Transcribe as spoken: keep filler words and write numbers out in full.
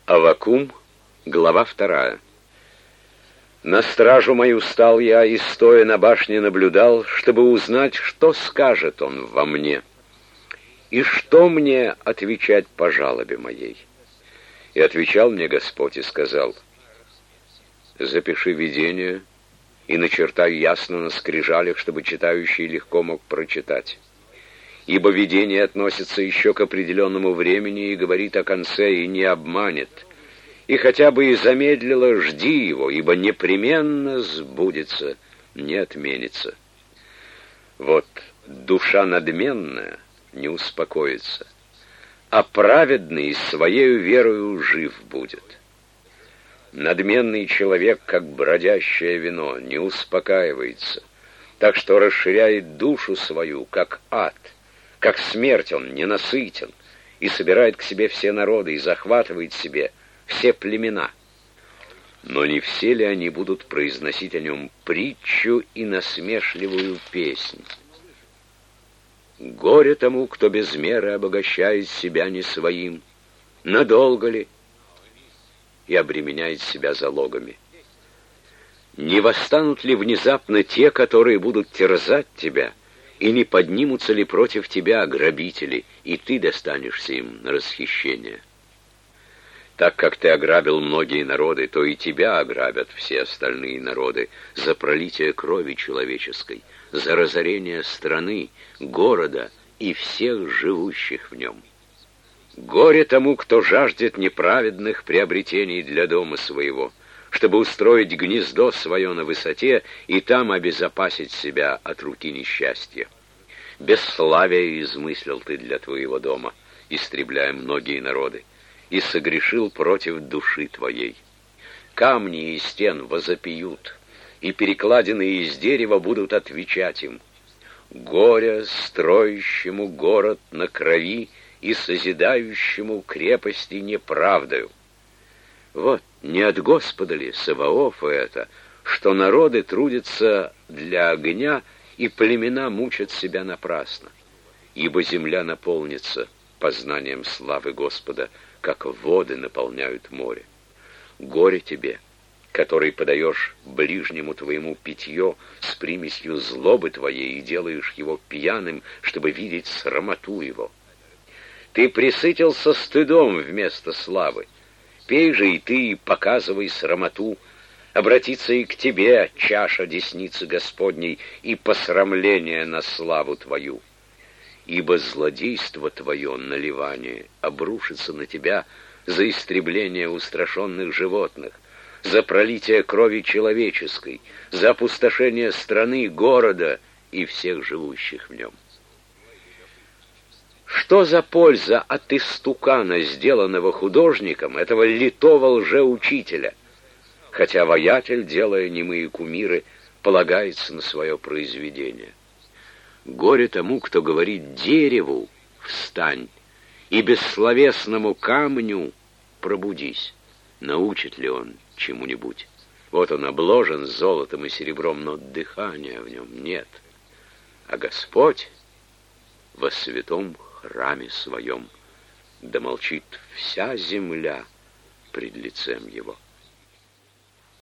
Аввакум, глава вторая. На стражу мою стал я, и, стоя на башне, наблюдал, чтобы узнать, что скажет он во мне, и что мне отвечать по жалобе моей. И отвечал мне Господь и сказал: запиши видение и начертай ясно на скрижалях, чтобы читающий легко мог прочитать. Ибо видение относится еще к определенному времени и говорит о конце, и не обманет. И хотя бы и замедлило, жди его, ибо непременно сбудется, не отменится. Вот душа надменная не успокоится, а праведный своею верою жив будет. Надменный человек, как бродящее вино, не успокаивается, так что расширяет душу свою, как ад. Как смерть он ненасытен, и собирает к себе все народы, и захватывает себе все племена. Но не все ли они будут произносить о нем притчу и насмешливую песнь? Горе тому, кто без меры обогащает себя не своим, надолго ли, и обременяет себя залогами. Не восстанут ли внезапно те, которые будут терзать тебя, и не поднимутся ли против тебя грабители, и ты достанешься им на расхищение? Так как ты ограбил многие народы, то и тебя ограбят все остальные народы за пролитие крови человеческой, за разорение страны, города и всех живущих в нем. Горе тому, кто жаждет неправедных приобретений для дома своего, чтобы устроить гнездо свое на высоте и там обезопасить себя от руки несчастья. Бесславие измыслил ты для твоего дома, истребляя многие народы, и согрешил против души твоей. Камни из стен возопьют, и перекладины из дерева будут отвечать им: горе строящему город на крови и созидающему крепости неправдою. Вот не от Господа ли, Саваофа это, что народы трудятся для огня, и племена мучат себя напрасно? Ибо земля наполнится познанием славы Господа, как воды наполняют море. Горе тебе, который подаешь ближнему твоему питье с примесью злобы твоей и делаешь его пьяным, чтобы видеть срамоту его. Ты пресытился стыдом вместо славы. Пей же и ты, и показывай срамоту. Обратится и к тебе чаша десницы Господней и посрамление на славу твою. Ибо злодейство твое, наливание, обрушится на тебя за истребление устрашенных животных, за пролитие крови человеческой, за опустошение страны, города и всех живущих в нем. Что за польза от истукана, сделанного художником, этого литого лжеучителя, хотя воятель, делая немые кумиры, полагается на свое произведение? Горе тому, кто говорит дереву «встань» и бессловесному камню «пробудись». Научит ли он чему-нибудь? Вот он обложен золотом и серебром, но дыхания в нем нет. А Господь во святом храме своем, да молчит вся земля пред лицем его.